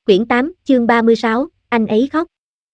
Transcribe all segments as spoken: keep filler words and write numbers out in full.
Quyển tám, chương ba mươi sáu, anh ấy khóc.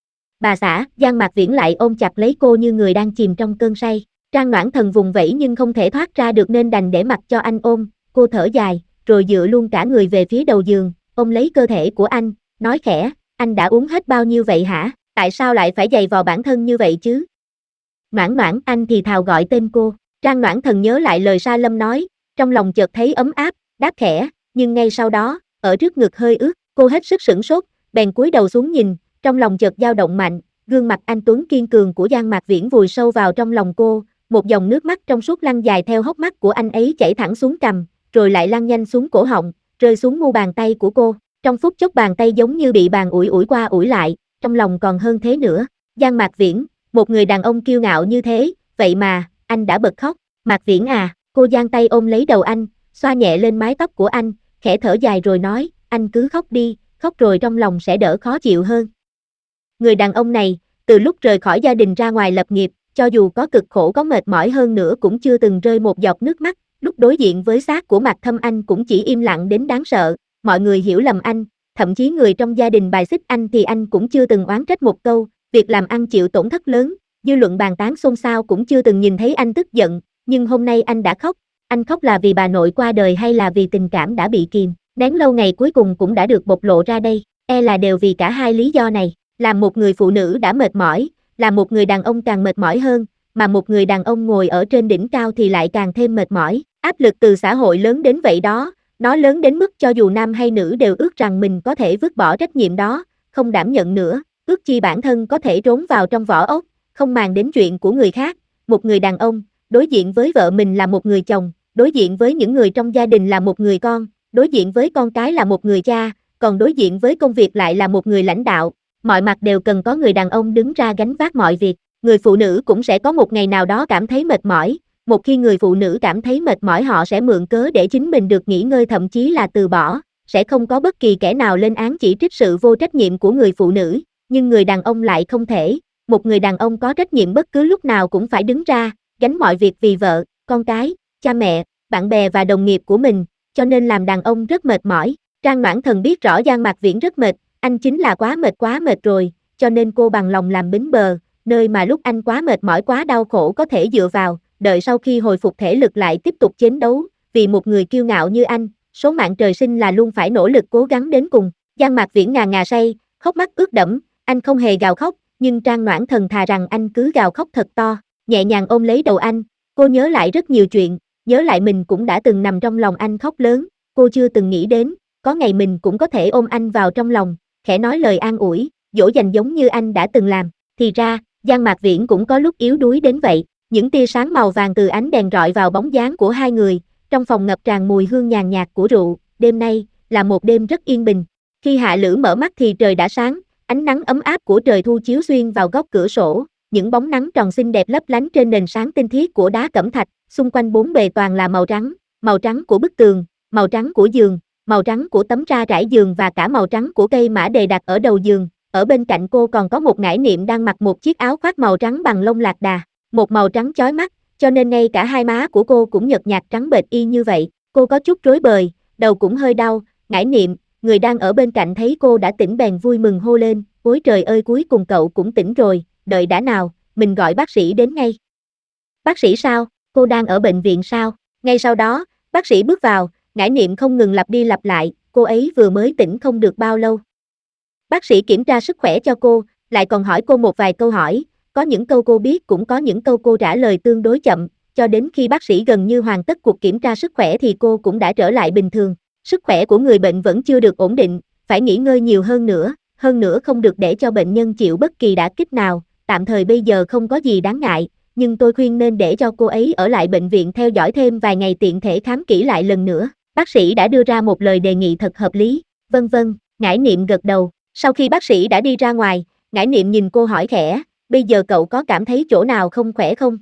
Bà xã, Giang Mạc Viễn lại ôm chặt lấy cô như người đang chìm trong cơn say. Trang Noãn Thần vùng vẫy nhưng không thể thoát ra được nên đành để mặc cho anh ôm. Cô thở dài, rồi dựa luôn cả người về phía đầu giường, ôm lấy cơ thể của anh, nói khẽ, anh đã uống hết bao nhiêu vậy hả? Tại sao lại phải giày vò bản thân như vậy chứ? Noãn Noãn, anh thì thào gọi tên cô. Trang Noãn Thần nhớ lại lời Sa Lâm nói, trong lòng chợt thấy ấm áp, đáp khẽ, nhưng ngay sau đó, ở trước ngực hơi ướt, cô hết sức sửng sốt, bèn cúi đầu xuống nhìn, trong lòng chợt dao động mạnh, gương mặt anh tuấn kiên cường của Giang Mạc Viễn vùi sâu vào trong lòng cô, một dòng nước mắt trong suốt lăn dài theo hốc mắt của anh ấy chảy thẳng xuống cằm, rồi lại lăn nhanh xuống cổ họng, rơi xuống mu bàn tay của cô. Trong phút chốc bàn tay giống như bị bàn ủi ủi qua ủi lại, trong lòng còn hơn thế nữa. Giang Mạc Viễn, một người đàn ông kiêu ngạo như thế, vậy mà, anh đã bật khóc. Mạc Viễn à, cô giang tay ôm lấy đầu anh, xoa nhẹ lên mái tóc của anh, khẽ thở dài rồi nói, anh cứ khóc đi, khóc rồi trong lòng sẽ đỡ khó chịu hơn. Người đàn ông này, từ lúc rời khỏi gia đình ra ngoài lập nghiệp, cho dù có cực khổ có mệt mỏi hơn nữa cũng chưa từng rơi một giọt nước mắt, lúc đối diện với xác của Mạc Thâm anh cũng chỉ im lặng đến đáng sợ, mọi người hiểu lầm anh, thậm chí người trong gia đình bài xích anh thì anh cũng chưa từng oán trách một câu, việc làm ăn chịu tổn thất lớn, dư luận bàn tán xôn xao cũng chưa từng nhìn thấy anh tức giận, nhưng hôm nay anh đã khóc, anh khóc là vì bà nội qua đời hay là vì tình cảm đã bị kìm nén lâu ngày cuối cùng cũng đã được bộc lộ ra đây, e là đều vì cả hai lý do này. Làm một người phụ nữ đã mệt mỏi, là một người đàn ông càng mệt mỏi hơn, mà một người đàn ông ngồi ở trên đỉnh cao thì lại càng thêm mệt mỏi. Áp lực từ xã hội lớn đến vậy đó, nó lớn đến mức cho dù nam hay nữ đều ước rằng mình có thể vứt bỏ trách nhiệm đó, không đảm nhận nữa, ước chi bản thân có thể trốn vào trong vỏ ốc, không màng đến chuyện của người khác. Một người đàn ông, đối diện với vợ mình là một người chồng, đối diện với những người trong gia đình là một người con, đối diện với con cái là một người cha, còn đối diện với công việc lại là một người lãnh đạo. Mọi mặt đều cần có người đàn ông đứng ra gánh vác mọi việc. Người phụ nữ cũng sẽ có một ngày nào đó cảm thấy mệt mỏi. Một khi người phụ nữ cảm thấy mệt mỏi họ sẽ mượn cớ để chính mình được nghỉ ngơi, thậm chí là từ bỏ. Sẽ không có bất kỳ kẻ nào lên án chỉ trích sự vô trách nhiệm của người phụ nữ. Nhưng người đàn ông lại không thể. Một người đàn ông có trách nhiệm bất cứ lúc nào cũng phải đứng ra, gánh mọi việc vì vợ, con cái, cha mẹ, bạn bè và đồng nghiệp của mình. Cho nên làm đàn ông rất mệt mỏi. Trang Noãn Thần biết rõ Giang Mạc Viễn rất mệt. Anh chính là quá mệt quá mệt rồi, cho nên cô bằng lòng làm bến bờ, nơi mà lúc anh quá mệt mỏi quá đau khổ có thể dựa vào, đợi sau khi hồi phục thể lực lại tiếp tục chiến đấu, vì một người kiêu ngạo như anh, số mạng trời sinh là luôn phải nỗ lực cố gắng đến cùng. Giang Mạc Viễn ngà ngà say, khóc mắt ướt đẫm, anh không hề gào khóc, nhưng Trang Noãn Thần thà rằng anh cứ gào khóc thật to, nhẹ nhàng ôm lấy đầu anh, cô nhớ lại rất nhiều chuyện, nhớ lại mình cũng đã từng nằm trong lòng anh khóc lớn, cô chưa từng nghĩ đến, có ngày mình cũng có thể ôm anh vào trong lòng, khẽ nói lời an ủi, dỗ dành giống như anh đã từng làm. Thì ra, Giang Mạc Viễn cũng có lúc yếu đuối đến vậy. Những tia sáng màu vàng từ ánh đèn rọi vào bóng dáng của hai người, trong phòng ngập tràn mùi hương nhàn nhạt của rượu. Đêm nay là một đêm rất yên bình. Khi Hạ Lữ mở mắt thì trời đã sáng, ánh nắng ấm áp của trời thu chiếu xuyên vào góc cửa sổ, những bóng nắng tròn xinh đẹp lấp lánh trên nền sáng tinh khiết của đá cẩm thạch, xung quanh bốn bề toàn là màu trắng, màu trắng của bức tường, màu trắng của giường, màu trắng của tấm ra trải giường và cả màu trắng của cây mã đề đặt ở đầu giường. Ở bên cạnh cô còn có một ngải niệm đang mặc một chiếc áo khoác màu trắng bằng lông lạc đà, một màu trắng chói mắt, cho nên ngay cả hai má của cô cũng nhợt nhạt trắng bệch y như vậy. Cô có chút rối bời, đầu cũng hơi đau. Ngải niệm, người đang ở bên cạnh thấy cô đã tỉnh bèn vui mừng hô lên, ôi trời ơi, cuối cùng cậu cũng tỉnh rồi, đợi đã nào, mình gọi bác sĩ đến ngay. Bác sĩ sao, cô đang ở bệnh viện sao? Ngay sau đó, bác sĩ bước vào. Ngải niệm không ngừng lặp đi lặp lại, cô ấy vừa mới tỉnh không được bao lâu. Bác sĩ kiểm tra sức khỏe cho cô, lại còn hỏi cô một vài câu hỏi, có những câu cô biết cũng có những câu cô trả lời tương đối chậm, cho đến khi bác sĩ gần như hoàn tất cuộc kiểm tra sức khỏe thì cô cũng đã trở lại bình thường. Sức khỏe của người bệnh vẫn chưa được ổn định, phải nghỉ ngơi nhiều hơn nữa, hơn nữa không được để cho bệnh nhân chịu bất kỳ đả kích nào, tạm thời bây giờ không có gì đáng ngại, nhưng tôi khuyên nên để cho cô ấy ở lại bệnh viện theo dõi thêm vài ngày tiện thể khám kỹ lại lần nữa. Bác sĩ đã đưa ra một lời đề nghị thật hợp lý. Vân vân, Ngải niệm gật đầu. Sau khi bác sĩ đã đi ra ngoài, Ngải niệm nhìn cô hỏi khẽ, bây giờ cậu có cảm thấy chỗ nào không khỏe không?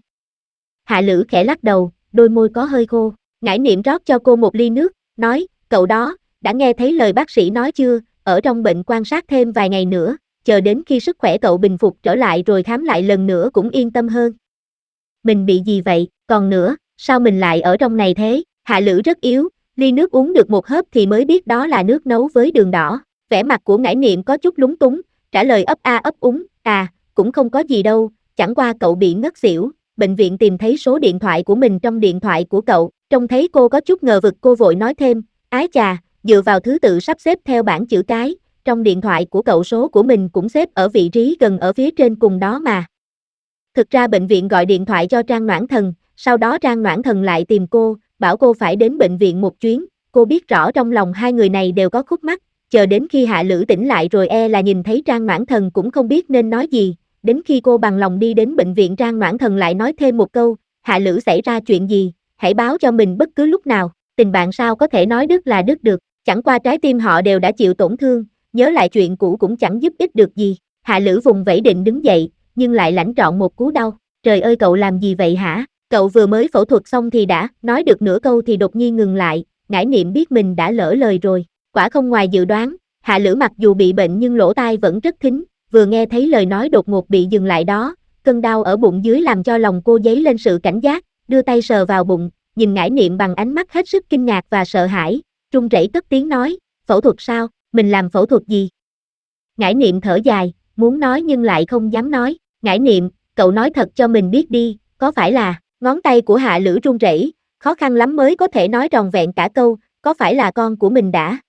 Hạ Lữ khẽ lắc đầu, đôi môi có hơi khô. Ngải niệm rót cho cô một ly nước, nói, cậu đó, đã nghe thấy lời bác sĩ nói chưa, ở trong bệnh quan sát thêm vài ngày nữa, chờ đến khi sức khỏe cậu bình phục trở lại rồi khám lại lần nữa cũng yên tâm hơn. Mình bị gì vậy, còn nữa, sao mình lại ở trong này thế? Hạ Lữ rất yếu. Ly nước uống được một hớp thì mới biết đó là nước nấu với đường đỏ. Vẻ mặt của Ngải Niệm có chút lúng túng, trả lời ấp a ấp úng, à, cũng không có gì đâu, chẳng qua cậu bị ngất xỉu, bệnh viện tìm thấy số điện thoại của mình trong điện thoại của cậu, trông thấy cô có chút ngờ vực cô vội nói thêm, ái chà, dựa vào thứ tự sắp xếp theo bảng chữ cái, trong điện thoại của cậu số của mình cũng xếp ở vị trí gần ở phía trên cùng đó mà. Thực ra bệnh viện gọi điện thoại cho Trang Noãn Thần, sau đó Trang Noãn Thần lại tìm cô, bảo cô phải đến bệnh viện một chuyến, cô biết rõ trong lòng hai người này đều có khúc mắc, chờ đến khi Hạ Lữ tỉnh lại rồi e là nhìn thấy Trang Noãn Thần cũng không biết nên nói gì, đến khi cô bằng lòng đi đến bệnh viện Trang Noãn Thần lại nói thêm một câu, Hạ Lữ xảy ra chuyện gì, hãy báo cho mình bất cứ lúc nào, tình bạn sao có thể nói đứt là đứt được, chẳng qua trái tim họ đều đã chịu tổn thương, nhớ lại chuyện cũ cũng chẳng giúp ích được gì, Hạ Lữ vùng vẫy định đứng dậy, nhưng lại lãnh trọn một cú đau, trời ơi cậu làm gì vậy hả, cậu vừa mới phẫu thuật xong thì đã, nói được nửa câu thì đột nhiên ngừng lại, Ngải Niệm biết mình đã lỡ lời rồi, quả không ngoài dự đoán, Hạ Lữ mặc dù bị bệnh nhưng lỗ tai vẫn rất thính, vừa nghe thấy lời nói đột ngột bị dừng lại đó, cơn đau ở bụng dưới làm cho lòng cô dấy lên sự cảnh giác, đưa tay sờ vào bụng, nhìn Ngải Niệm bằng ánh mắt hết sức kinh ngạc và sợ hãi, run rẩy cất tiếng nói, phẫu thuật sao, mình làm phẫu thuật gì? Ngải Niệm thở dài, muốn nói nhưng lại không dám nói, Ngải Niệm, cậu nói thật cho mình biết đi, có phải là, ngón tay của Hạ Lữ run rẩy, khó khăn lắm mới có thể nói tròn vẹn cả câu, có phải là con của mình đã?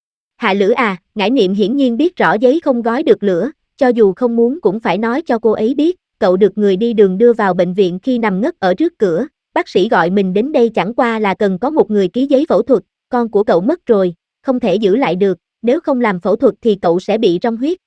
Hạ Lữ à, Ngải Niệm hiển nhiên biết rõ giấy không gói được lửa, cho dù không muốn cũng phải nói cho cô ấy biết, cậu được người đi đường đưa vào bệnh viện khi nằm ngất ở trước cửa, bác sĩ gọi mình đến đây chẳng qua là cần có một người ký giấy phẫu thuật, con của cậu mất rồi, không thể giữ lại được, nếu không làm phẫu thuật thì cậu sẽ bị rong huyết.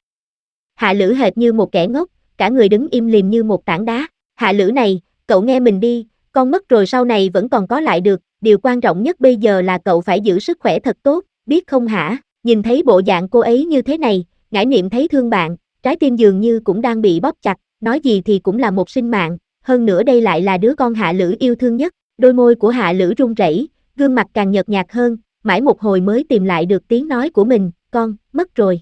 Hạ Lữ hệt như một kẻ ngốc, cả người đứng im lìm như một tảng đá, Hạ Lữ này, cậu nghe mình đi, con mất rồi sau này vẫn còn có lại được, điều quan trọng nhất bây giờ là cậu phải giữ sức khỏe thật tốt, biết không hả? Nhìn thấy bộ dạng cô ấy như thế này, Ngải Niệm thấy thương bạn, trái tim dường như cũng đang bị bóp chặt, nói gì thì cũng là một sinh mạng, hơn nữa đây lại là đứa con Hạ Lữ yêu thương nhất, đôi môi của Hạ Lữ run rẩy, gương mặt càng nhợt nhạt hơn, mãi một hồi mới tìm lại được tiếng nói của mình, con, mất rồi.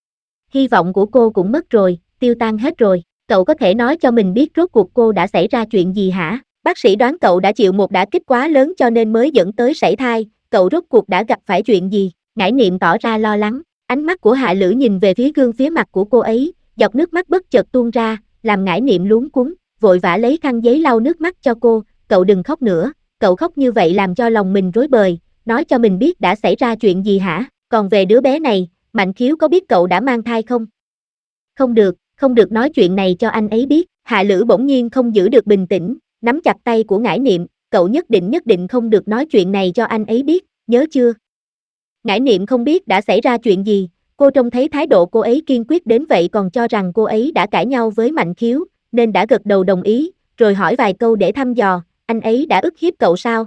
Hy vọng của cô cũng mất rồi, tiêu tan hết rồi, cậu có thể nói cho mình biết rốt cuộc cô đã xảy ra chuyện gì hả? Bác sĩ đoán cậu đã chịu một đả kích quá lớn cho nên mới dẫn tới sảy thai, cậu rốt cuộc đã gặp phải chuyện gì? Ngải Niệm tỏ ra lo lắng, ánh mắt của Hạ Lữ nhìn về phía gương phía mặt của cô ấy, giọt nước mắt bất chợt tuôn ra, làm Ngải Niệm luống cuống, vội vã lấy khăn giấy lau nước mắt cho cô, cậu đừng khóc nữa, cậu khóc như vậy làm cho lòng mình rối bời, nói cho mình biết đã xảy ra chuyện gì hả, còn về đứa bé này, Mạnh Khiếu có biết cậu đã mang thai không? Không được, không được nói chuyện này cho anh ấy biết, Hạ Lữ bỗng nhiên không giữ được bình tĩnh, nắm chặt tay của Ngải Niệm, cậu nhất định nhất định không được nói chuyện này cho anh ấy biết, nhớ chưa? Ngải Niệm không biết đã xảy ra chuyện gì, cô trông thấy thái độ cô ấy kiên quyết đến vậy còn cho rằng cô ấy đã cãi nhau với Mạnh Khiếu, nên đã gật đầu đồng ý, rồi hỏi vài câu để thăm dò, anh ấy đã ức hiếp cậu sao?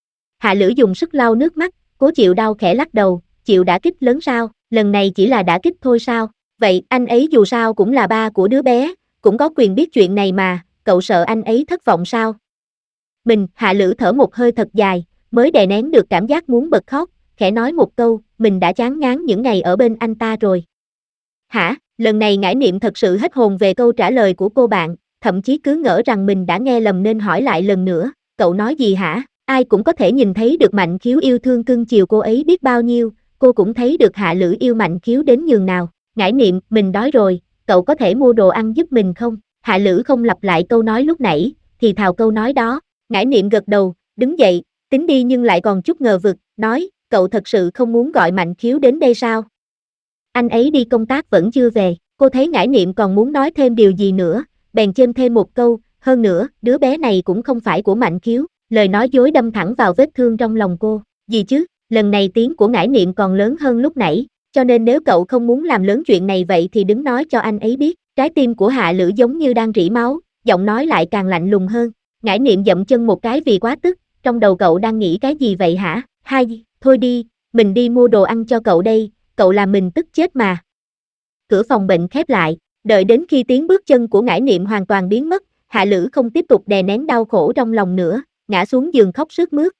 Hạ Lữ dùng sức lau nước mắt, cố chịu đau khẽ lắc đầu, chịu đả kích lớn sao, lần này chỉ là đả kích thôi sao? Vậy anh ấy dù sao cũng là ba của đứa bé, cũng có quyền biết chuyện này mà, cậu sợ anh ấy thất vọng sao? Mình, Hạ Lữ thở một hơi thật dài, mới đè nén được cảm giác muốn bật khóc, khẽ nói một câu, mình đã chán ngán những ngày ở bên anh ta rồi. Hả, lần này Ngải Niệm thật sự hết hồn về câu trả lời của cô bạn, thậm chí cứ ngỡ rằng mình đã nghe lầm nên hỏi lại lần nữa, cậu nói gì hả? Ai cũng có thể nhìn thấy được Mạnh Khiếu yêu thương cưng chiều cô ấy biết bao nhiêu, cô cũng thấy được Hạ Lữ yêu Mạnh Khiếu đến nhường nào. Ngải Niệm, mình đói rồi, cậu có thể mua đồ ăn giúp mình không? Hạ Lữ không lặp lại câu nói lúc nãy, thì thào câu nói đó. Ngải Niệm gật đầu, đứng dậy, tính đi nhưng lại còn chút ngờ vực, nói, cậu thật sự không muốn gọi Mạnh Khiếu đến đây sao? Anh ấy đi công tác vẫn chưa về, cô thấy Ngải Niệm còn muốn nói thêm điều gì nữa, bèn chêm thêm một câu, hơn nữa, đứa bé này cũng không phải của Mạnh Khiếu, lời nói dối đâm thẳng vào vết thương trong lòng cô, gì chứ, lần này tiếng của Ngải Niệm còn lớn hơn lúc nãy, cho nên nếu cậu không muốn làm lớn chuyện này vậy thì đứng nói cho anh ấy biết, trái tim của Hạ Lữ giống như đang rỉ máu, giọng nói lại càng lạnh lùng hơn, Ngải Niệm dậm chân một cái vì quá tức, trong đầu cậu đang nghĩ cái gì vậy hả, hai, thôi đi, mình đi mua đồ ăn cho cậu đây, cậu làm mình tức chết mà. Cửa phòng bệnh khép lại, đợi đến khi tiếng bước chân của Ngải Niệm hoàn toàn biến mất, Hạ Lữ không tiếp tục đè nén đau khổ trong lòng nữa, ngã xuống giường khóc sướt mướt,